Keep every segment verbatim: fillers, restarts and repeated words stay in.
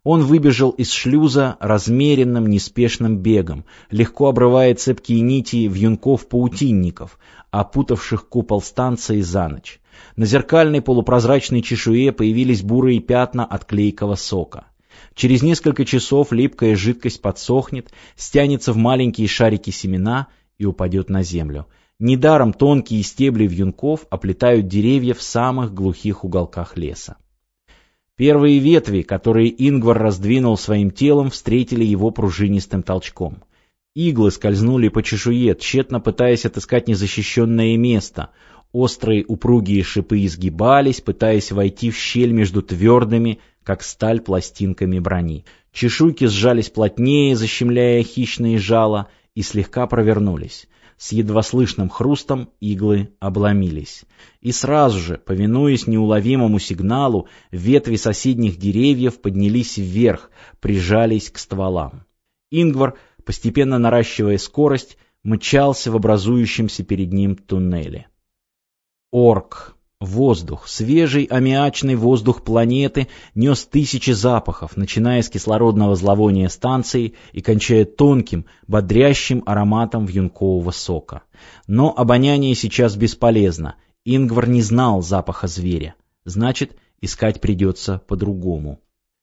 Он выбежал из шлюза размеренным, неспешным бегом, легко обрывая цепкие нити вьюнков-паутинников, опутавших купол станции за ночь. На зеркальной полупрозрачной чешуе появились бурые пятна от клейкого сока. Через несколько часов липкая жидкость подсохнет, стянется в маленькие шарики семена и упадет на землю. Недаром тонкие стебли вьюнков оплетают деревья в самых глухих уголках леса. Первые ветви, которые Ингвар раздвинул своим телом, встретили его пружинистым толчком. Иглы скользнули по чешуе, тщетно пытаясь отыскать незащищенное место. Острые упругие шипы изгибались, пытаясь войти в щель между твердыми, как сталь, пластинками брони. Чешуйки сжались плотнее, защемляя хищные жала, и слегка провернулись. С едва слышным хрустом иглы обломились. И сразу же, повинуясь неуловимому сигналу, ветви соседних деревьев поднялись вверх, прижались к стволам. Ингвар, постепенно наращивая скорость, мчался в образующемся перед ним туннеле. Орк. Воздух, свежий аммиачный воздух планеты нес тысячи запахов, начиная с кислородного зловония станции и кончая тонким, бодрящим ароматом вьюнкового сока. Но обоняние сейчас бесполезно. Ингвар не знал запаха зверя. Значит, искать придется по-другому.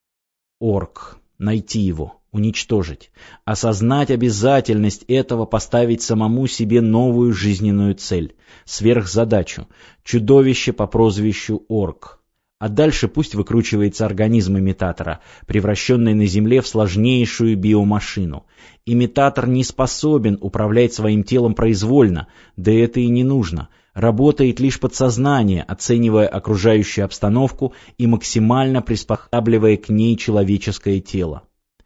Орк. Найти его. Уничтожить. Осознать обязательность этого, поставить самому себе новую жизненную цель, сверхзадачу, чудовище по прозвищу Орк. А дальше пусть выкручивается организм имитатора, превращенный на Земле в сложнейшую биомашину. Имитатор не способен управлять своим телом произвольно, да это и не нужно. Работает лишь подсознание, оценивая окружающую обстановку и максимально приспосабливая к ней человеческое тело.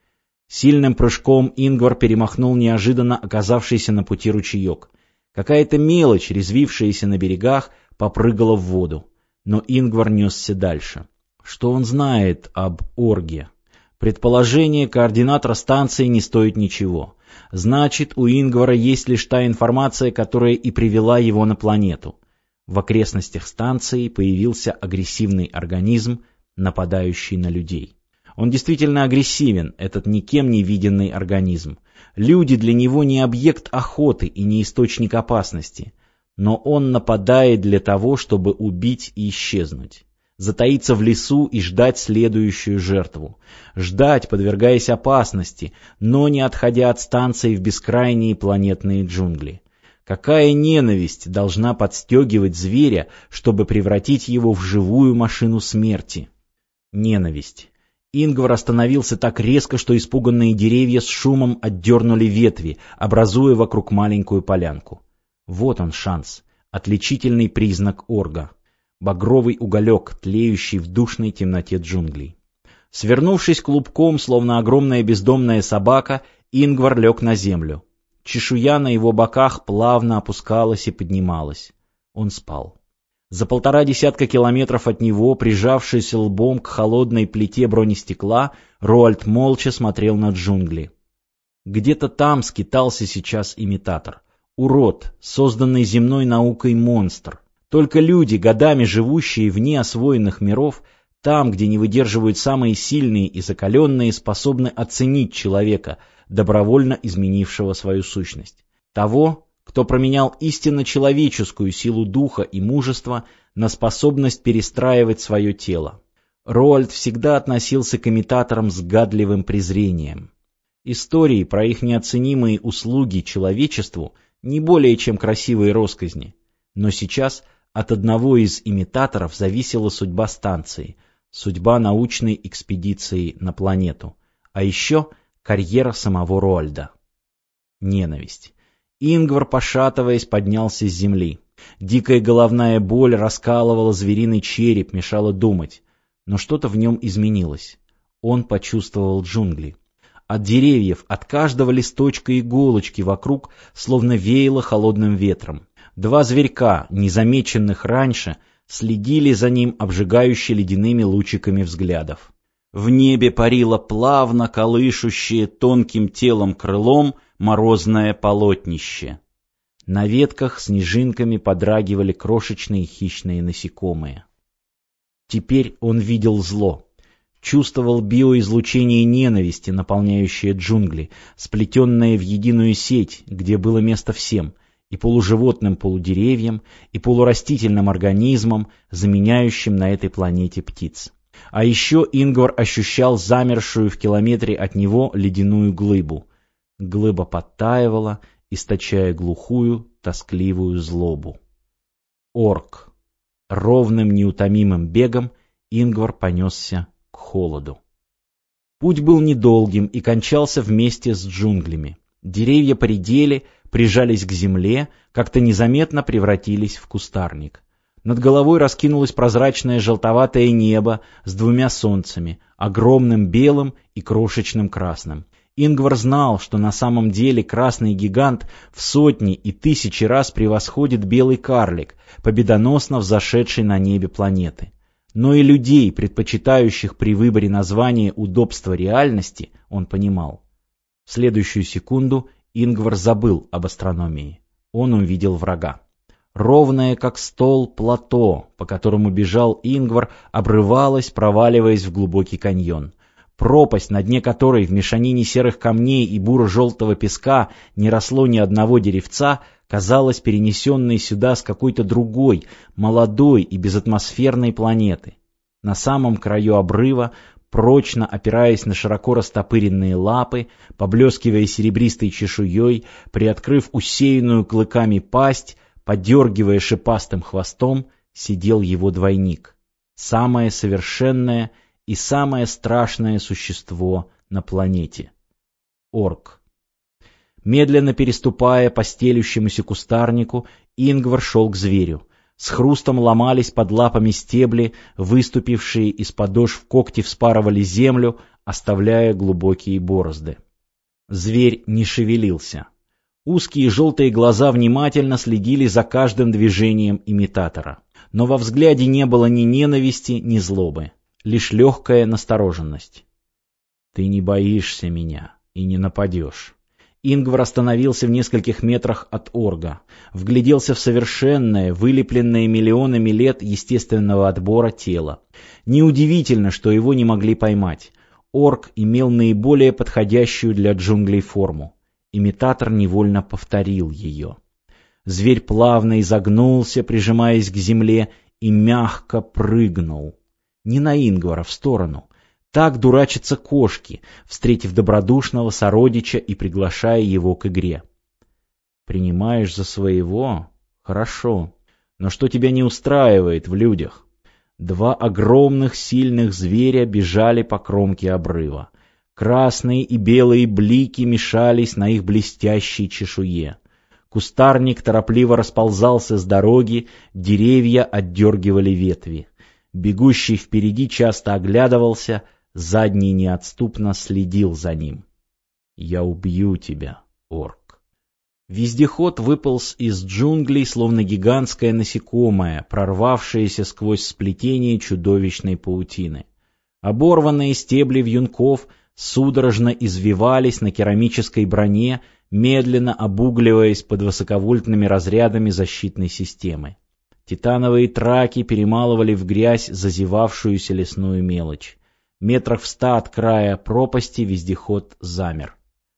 Сильным прыжком Ингвар перемахнул неожиданно оказавшийся на пути ручеек. Какая-то мелочь, резвившаяся на берегах, попрыгала в воду. Но Ингвар несся дальше. Что он знает об Орге? Предположение координатора станции не стоит ничего. Значит, у Ингвара есть лишь та информация, которая и привела его на планету. В окрестностях станции появился агрессивный организм, нападающий на людей. Он действительно агрессивен, этот никем не виденный организм. Люди для него не объект охоты и не источник опасности. Но он нападает для того, чтобы убить и исчезнуть. Затаиться в лесу и ждать следующую жертву. Ждать, подвергаясь опасности, но не отходя от станции в бескрайние планетные джунгли. Какая ненависть должна подстегивать зверя, чтобы превратить его в живую машину смерти? Ненависть. Ингвар остановился так резко, что испуганные деревья с шумом отдернули ветви, образуя вокруг маленькую полянку. Вот он шанс, отличительный признак Орга. Багровый уголек, тлеющий в душной темноте джунглей. Свернувшись клубком, словно огромная бездомная собака, Ингвар лег на землю. Чешуя на его боках плавно опускалась и поднималась. Он спал. За полтора десятка километров от него, прижавшись лбом к холодной плите бронестекла, Роальд молча смотрел на джунгли. Где-то там скитался сейчас имитатор. Урод, созданный земной наукой монстр. Только люди, годами живущие вне освоенных миров, там, где не выдерживают самые сильные и закаленные, способны оценить человека, добровольно изменившего свою сущность. Того, кто променял истинно человеческую силу духа и мужества на способность перестраивать свое тело. Роальд всегда относился к имитаторам с гадливым презрением. Истории про их неоценимые услуги человечеству не более чем красивые россказни. Но сейчас от одного из имитаторов зависела судьба станции, судьба научной экспедиции на планету, а еще карьера самого Роальда. Ненависть. Ингвар, пошатываясь, поднялся с земли. Дикая головная боль раскалывала звериный череп, мешала думать. Но что-то в нем изменилось. Он почувствовал джунгли. От деревьев, от каждого листочка и иголочки вокруг словно веяло холодным ветром. Два зверька, незамеченных раньше, следили за ним обжигающе ледяными лучиками взглядов. В небе парило плавно колышущее тонким телом крылом морозное полотнище. На ветках снежинками подрагивали крошечные хищные насекомые. Теперь он видел зло. чувствовал биоизлучение ненависти, наполняющее джунгли, сплетенное в единую сеть, где было место всем, и полуживотным полудеревьям, и полурастительным организмам, заменяющим на этой планете птиц. А еще Ингвар ощущал замершую в километре от него ледяную глыбу. Глыба подтаивала, источая глухую, тоскливую злобу. Орк. Ровным неутомимым бегом Ингвар понесся к холоду. Путь был недолгим и кончался вместе с джунглями. Деревья поредели, прижались к земле, как-то незаметно превратились в кустарник. Над головой раскинулось прозрачное желтоватое небо с двумя солнцами, огромным белым и крошечным красным. Ингвар знал, что на самом деле красный гигант в сотни и тысячи раз превосходит белый карлик, победоносно взошедший на небе планеты. Но и людей, предпочитающих при выборе названия удобства реальности, он понимал. В следующую секунду Ингвар забыл об астрономии. Он увидел врага. Ровное, как стол, плато, по которому бежал Ингвар, обрывалось, проваливаясь в глубокий каньон. Пропасть, на дне которой в мешанине серых камней и буро-желтого песка не росло ни одного деревца, казалась перенесенной сюда с какой-то другой, молодой и безатмосферной планеты. На самом краю обрыва, прочно опираясь на широко растопыренные лапы, поблескивая серебристой чешуей, приоткрыв усеянную клыками пасть, подергивая шипастым хвостом, сидел его двойник. Самое совершенное и самое страшное существо на планете. Орк. Медленно переступая по стелющемуся кустарнику, Ингвар шел к зверю. С хрустом ломались под лапами стебли, выступившие из подошв когти вспарывали землю, оставляя глубокие борозды. Зверь не шевелился. Узкие желтые глаза внимательно следили за каждым движением имитатора. Но во взгляде не было ни ненависти, ни злобы. Лишь легкая настороженность. «Ты не боишься меня и не нападешь». Ингвар остановился в нескольких метрах от орга, вгляделся в совершенное, вылепленное миллионами лет естественного отбора тело. Неудивительно, что его не могли поймать. Орг имел наиболее подходящую для джунглей форму. Имитатор невольно повторил ее. Зверь плавно изогнулся, прижимаясь к земле, и мягко прыгнул. Не на Ингвара, в сторону. Так дурачатся кошки, встретив добродушного сородича и приглашая его к игре. Принимаешь за своего? Хорошо. Но что тебя не устраивает в людях? Два огромных сильных зверя бежали по кромке обрыва. Красные и белые блики мешались на их блестящей чешуе. Кустарник торопливо расползался с дороги, деревья отдергивали ветви. Бегущий впереди часто оглядывался, задний неотступно следил за ним. «Я убью тебя, орк». Вездеход выполз из джунглей, словно гигантское насекомое, прорвавшееся сквозь сплетение чудовищной паутины. Оборванные стебли вьюнков судорожно извивались на керамической броне, медленно обугливаясь под высоковольтными разрядами защитной системы. Титановые траки перемалывали в грязь зазевавшуюся лесную мелочь. Метрах в ста от края пропасти вездеход замер.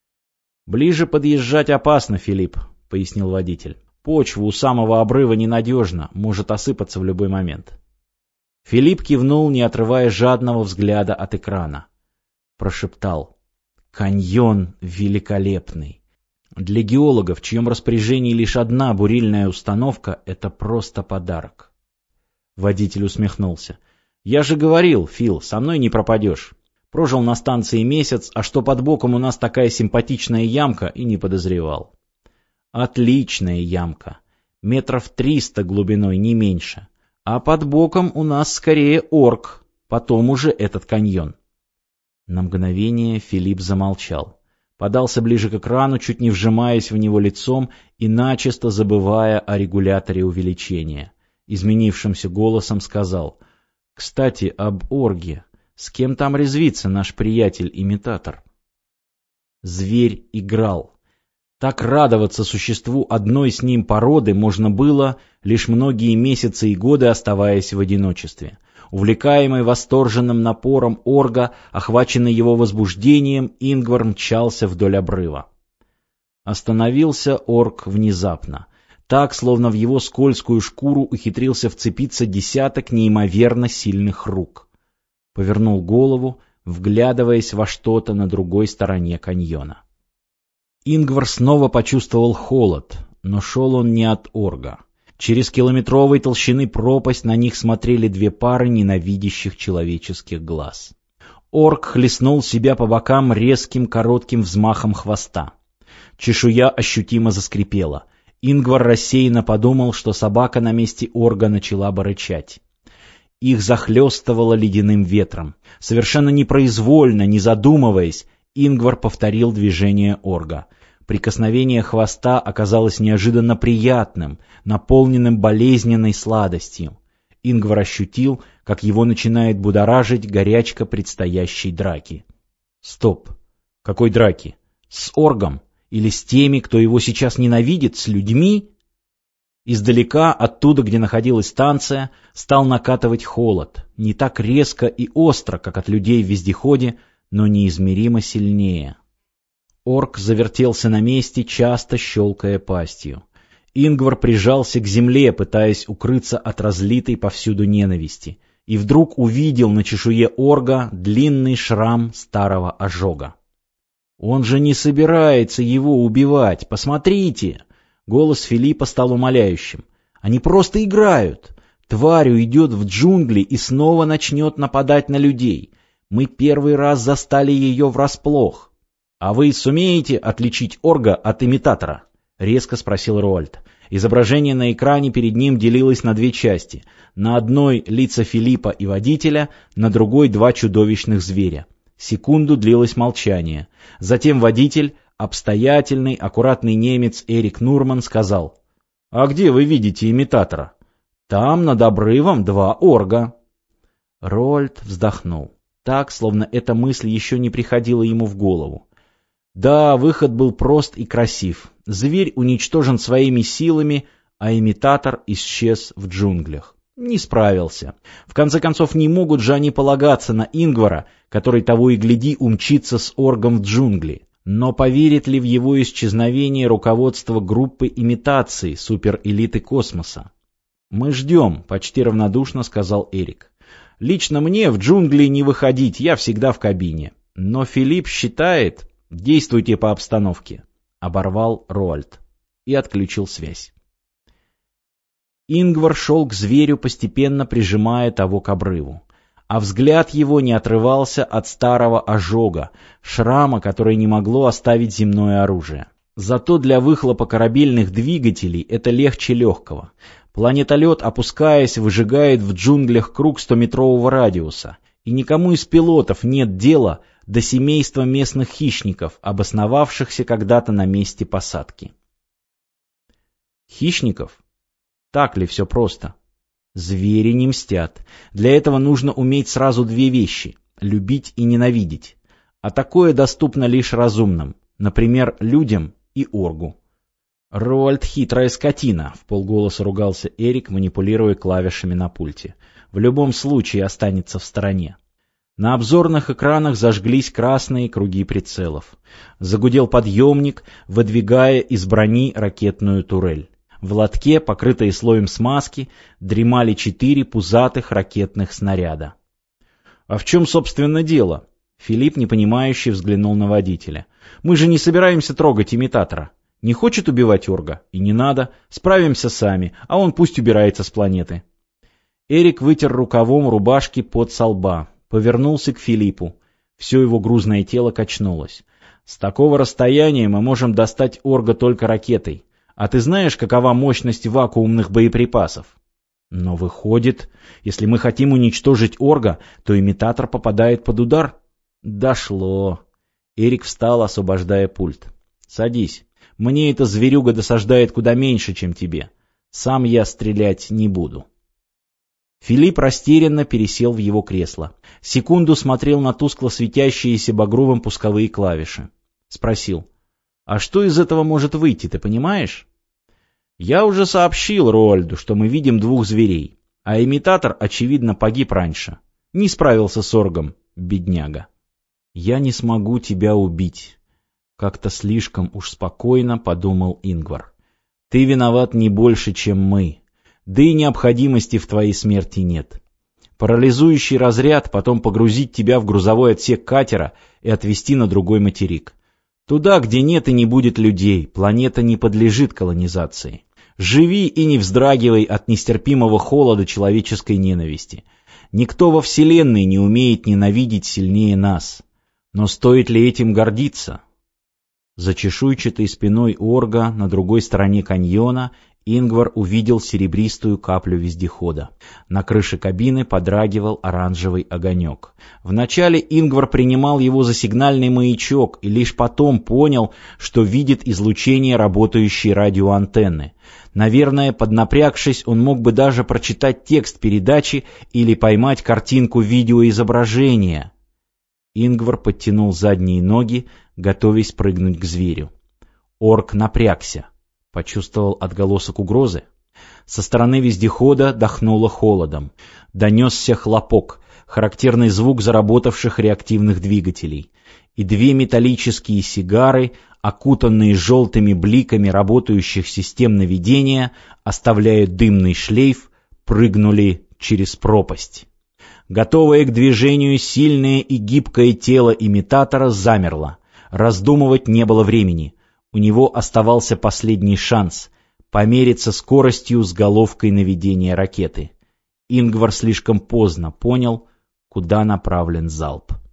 «Ближе подъезжать опасно, Филипп», — пояснил водитель. «Почва у самого обрыва ненадежна, может осыпаться в любой момент». Филипп кивнул, не отрывая жадного взгляда от экрана. Прошептал: «Каньон великолепный. Для геологов, в чьем распоряжении лишь одна бурильная установка, это просто подарок». Водитель усмехнулся. «Я же говорил, Фил, со мной не пропадешь. Прожил на станции месяц, а что под боком у нас такая симпатичная ямка, и не подозревал». «Отличная ямка. Метров триста глубиной, не меньше. А под боком у нас скорее орк, потом уже этот каньон». На мгновение Филипп замолчал. Подался ближе к экрану, чуть не вжимаясь в него лицом и начисто забывая о регуляторе увеличения. Изменившимся голосом сказал: «Кстати, об орге. С кем там резвится наш приятель-имитатор?» Зверь играл. Так радоваться существу одной с ним породы можно было, лишь многие месяцы и годы оставаясь в одиночестве. Увлекаемый восторженным напором орга, охваченный его возбуждением, Ингвар мчался вдоль обрыва. Остановился орк внезапно, так, словно в его скользкую шкуру ухитрился вцепиться десяток неимоверно сильных рук. Повернул голову, вглядываясь во что-то на другой стороне каньона. Ингвар снова почувствовал холод, но шел он не от орга. Через километровой толщины пропасть на них смотрели две пары ненавидящих человеческих глаз. Орк хлестнул себя по бокам резким коротким взмахом хвоста. Чешуя ощутимо заскрипела. Ингвар рассеянно подумал, что собака на месте орга начала бы рычать. Их захлестывало ледяным ветром. Совершенно непроизвольно, не задумываясь, Ингвар повторил движение орга. Прикосновение хвоста оказалось неожиданно приятным, наполненным болезненной сладостью. Ингвар ощутил, как его начинает будоражить горячка предстоящей драки. Стоп! Какой драки? С оргом? Или с теми, кто его сейчас ненавидит, с людьми? Издалека, оттуда, где находилась станция, стал накатывать холод. Не так резко и остро, как от людей в вездеходе, но неизмеримо сильнее. Орк завертелся на месте, часто щелкая пастью. Ингвар прижался к земле, пытаясь укрыться от разлитой повсюду ненависти, и вдруг увидел на чешуе орга длинный шрам старого ожога. «Он же не собирается его убивать, посмотрите!» Голос Филиппа стал умоляющим. «Они просто играют! Тварь уйдет в джунгли и снова начнет нападать на людей. Мы первый раз застали ее врасплох. А вы сумеете отличить орга от имитатора?» — резко спросил Роальд. Изображение на экране перед ним делилось на две части. На одной — лица Филиппа и водителя, на другой — два чудовищных зверя. Секунду длилось молчание. Затем водитель, обстоятельный, аккуратный немец Эрик Нурман, сказал: «А где вы видите имитатора?» «Там, над обрывом, два орга». Роальд вздохнул, так, словно эта мысль еще не приходила ему в голову. Да, выход был прост и красив. Зверь уничтожен своими силами, а имитатор исчез в джунглях. Не справился. В конце концов, не могут же они полагаться на Ингвара, который того и гляди умчится с оргом в джунгли. Но поверит ли в его исчезновение руководство группы имитации суперэлиты космоса? «Мы ждем», — почти равнодушно сказал Эрик. «Лично мне в джунгли не выходить, я всегда в кабине. Но Филипп считает...» «Действуйте по обстановке», — оборвал Роальд и отключил связь. Ингвар шел к зверю, постепенно прижимая того к обрыву. А взгляд его не отрывался от старого ожога, шрама, который не могло оставить земное оружие. Зато для выхлопа корабельных двигателей это легче легкого. Планетолет, опускаясь, выжигает в джунглях круг стометрового радиуса, и никому из пилотов нет дела до семейства местных хищников, обосновавшихся когда-то на месте посадки. Хищников? Так ли все просто? Звери не мстят. Для этого нужно уметь сразу две вещи — любить и ненавидеть. А такое доступно лишь разумным, например, людям и оргу. «Роальд — хитрая скотина», — вполголоса ругался Эрик, манипулируя клавишами на пульте. «В любом случае останется в стороне». На обзорных экранах зажглись красные круги прицелов. Загудел подъемник, выдвигая из брони ракетную турель. В лотке, покрытые слоем смазки, дремали четыре пузатых ракетных снаряда. «А в чем, собственно, дело?» Филипп, непонимающе, взглянул на водителя. «Мы же не собираемся трогать имитатора. Не хочет убивать орга? И не надо. Справимся сами, а он пусть убирается с планеты». Эрик вытер рукавом рубашки пот со лба. Повернулся к Филиппу. Все его грузное тело качнулось. «С такого расстояния мы можем достать орга только ракетой. А ты знаешь, какова мощность вакуумных боеприпасов?» «Но выходит, если мы хотим уничтожить орга, то имитатор попадает под удар?» «Дошло». Эрик встал, освобождая пульт. «Садись. Мне эта зверюга досаждает куда меньше, чем тебе. Сам я стрелять не буду». Филипп растерянно пересел в его кресло. Секунду смотрел на тускло светящиеся багровым пусковые клавиши. Спросил: «А что из этого может выйти, ты понимаешь?» «Я уже сообщил Роальду, что мы видим двух зверей. А имитатор, очевидно, погиб раньше. Не справился с оргом, бедняга. «Я не смогу тебя убить», — как-то слишком уж спокойно подумал Ингвар. «Ты виноват не больше, чем мы. Да и необходимости в твоей смерти нет. Парализующий разряд, потом погрузить тебя в грузовой отсек катера и отвезти на другой материк. Туда, где нет и не будет людей, планета не подлежит колонизации. Живи и не вздрагивай от нестерпимого холода человеческой ненависти. Никто во Вселенной не умеет ненавидеть сильнее нас. Но стоит ли этим гордиться?» За чешуйчатой спиной орга на другой стороне каньона Ингвар увидел серебристую каплю вездехода. На крыше кабины подрагивал оранжевый огонек. Вначале Ингвар принимал его за сигнальный маячок и лишь потом понял, что видит излучение работающей радиоантенны. Наверное, поднапрягшись, он мог бы даже прочитать текст передачи или поймать картинку видеоизображения. Ингвар подтянул задние ноги, готовясь прыгнуть к зверю. Орк напрягся. Почувствовал отголосок угрозы. Со стороны вездехода дохнуло холодом. Донесся хлопок, характерный звук заработавших реактивных двигателей. И две металлические сигары, окутанные желтыми бликами работающих систем наведения, оставляя дымный шлейф, прыгнули через пропасть. Готовое к движению сильное и гибкое тело имитатора замерло. Раздумывать не было времени. У него оставался последний шанс — помериться скоростью с головкой наведения ракеты. Ингвар слишком поздно понял, куда направлен залп.